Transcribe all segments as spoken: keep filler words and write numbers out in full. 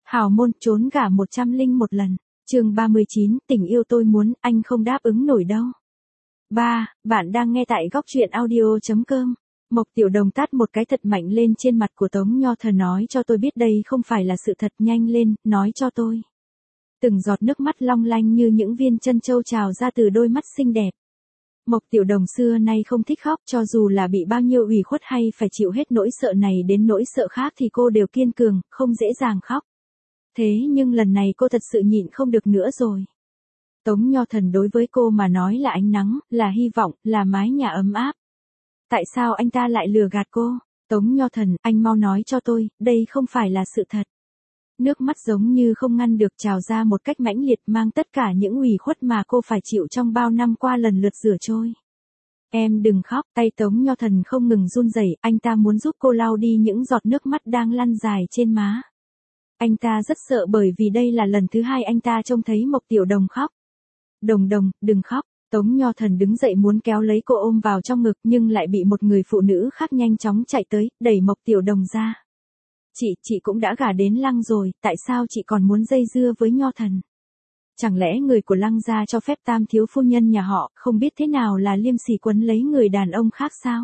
Hào môn trốn gả một trăm linh một lần. Chương ba mươi chín, tình yêu tôi muốn, anh không đáp ứng nổi đâu. ba. Bạn đang nghe tại góc truyện audio chấm com. Mộc Tiểu Đồng tát một cái thật mạnh lên trên mặt của Tống Nho Thần, nói cho tôi biết đây không phải là sự thật, nhanh lên, nói cho tôi. Từng giọt nước mắt long lanh như những viên chân châu trào ra từ đôi mắt xinh đẹp. Mộc Tiểu Đồng xưa nay không thích khóc, cho dù là bị bao nhiêu ủy khuất hay phải chịu hết nỗi sợ này đến nỗi sợ khác thì cô đều kiên cường, không dễ dàng khóc. Thế nhưng lần này cô thật sự nhịn không được nữa rồi. Tống Nho Thần đối với cô mà nói là ánh nắng, là hy vọng, là mái nhà ấm áp. Tại sao anh ta lại lừa gạt cô? Tống Nho Thần, anh mau nói cho tôi, đây không phải là sự thật. Nước mắt giống như không ngăn được trào ra một cách mãnh liệt, mang tất cả những ủy khuất mà cô phải chịu trong bao năm qua lần lượt rửa trôi. Em đừng khóc, tay Tống Nho Thần không ngừng run rẩy, anh ta muốn giúp cô lau đi những giọt nước mắt đang lăn dài trên má. Anh ta rất sợ bởi vì đây là lần thứ hai anh ta trông thấy Mộc Tiểu Đồng khóc. Đồng Đồng, đừng khóc. Tống Nho Thần đứng dậy muốn kéo lấy cô ôm vào trong ngực nhưng lại bị một người phụ nữ khác nhanh chóng chạy tới, đẩy Mộc Tiểu Đồng ra. Chị, chị cũng đã gả đến Lăng rồi, tại sao chị còn muốn dây dưa với Nho Thần? Chẳng lẽ người của Lăng gia cho phép tam thiếu phu nhân nhà họ không biết thế nào là liêm sỉ quấn lấy người đàn ông khác sao?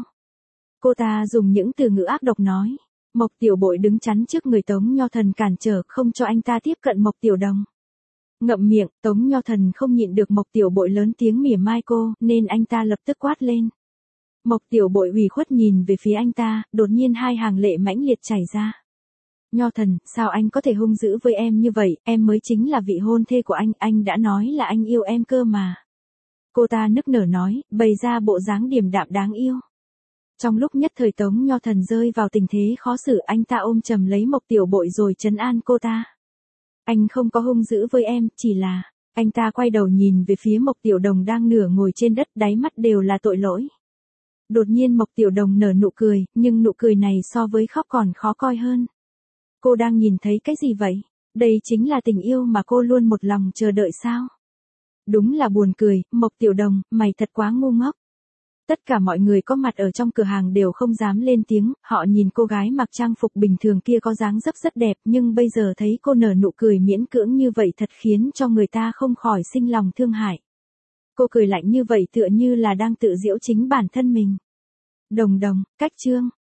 Cô ta dùng những từ ngữ ác độc nói. Mộc Tiểu Bội đứng chắn trước người Tống Nho Thần cản trở không cho anh ta tiếp cận Mộc Tiểu Đồng. Ngậm miệng, Tống Nho Thần không nhịn được Mộc Tiểu Bội lớn tiếng mỉa mai cô, nên anh ta lập tức quát lên. Mộc Tiểu Bội ủy khuất nhìn về phía anh ta, đột nhiên hai hàng lệ mãnh liệt chảy ra. Nho Thần, sao anh có thể hung dữ với em như vậy, em mới chính là vị hôn thê của anh, anh đã nói là anh yêu em cơ mà. Cô ta nức nở nói, bày ra bộ dáng điềm đạm đáng yêu. Trong lúc nhất thời Tống Nho Thần rơi vào tình thế khó xử, anh ta ôm chầm lấy Mộc Tiểu Bội rồi trấn an cô ta. Anh không có hung dữ với em, chỉ là... Anh ta quay đầu nhìn về phía Mộc Tiểu Đồng đang nửa ngồi trên đất, đáy mắt đều là tội lỗi. Đột nhiên Mộc Tiểu Đồng nở nụ cười, nhưng nụ cười này so với khóc còn khó coi hơn. Cô đang nhìn thấy cái gì vậy? Đây chính là tình yêu mà cô luôn một lòng chờ đợi sao? Đúng là buồn cười, Mộc Tiểu Đồng, mày thật quá ngu ngốc. Tất cả mọi người có mặt ở trong cửa hàng đều không dám lên tiếng, họ nhìn cô gái mặc trang phục bình thường kia có dáng dấp rất đẹp, nhưng bây giờ thấy cô nở nụ cười miễn cưỡng như vậy thật khiến cho người ta không khỏi sinh lòng thương hại. Cô cười lạnh như vậy tựa như là đang tự giễu chính bản thân mình. Đồng Đồng, cách chương.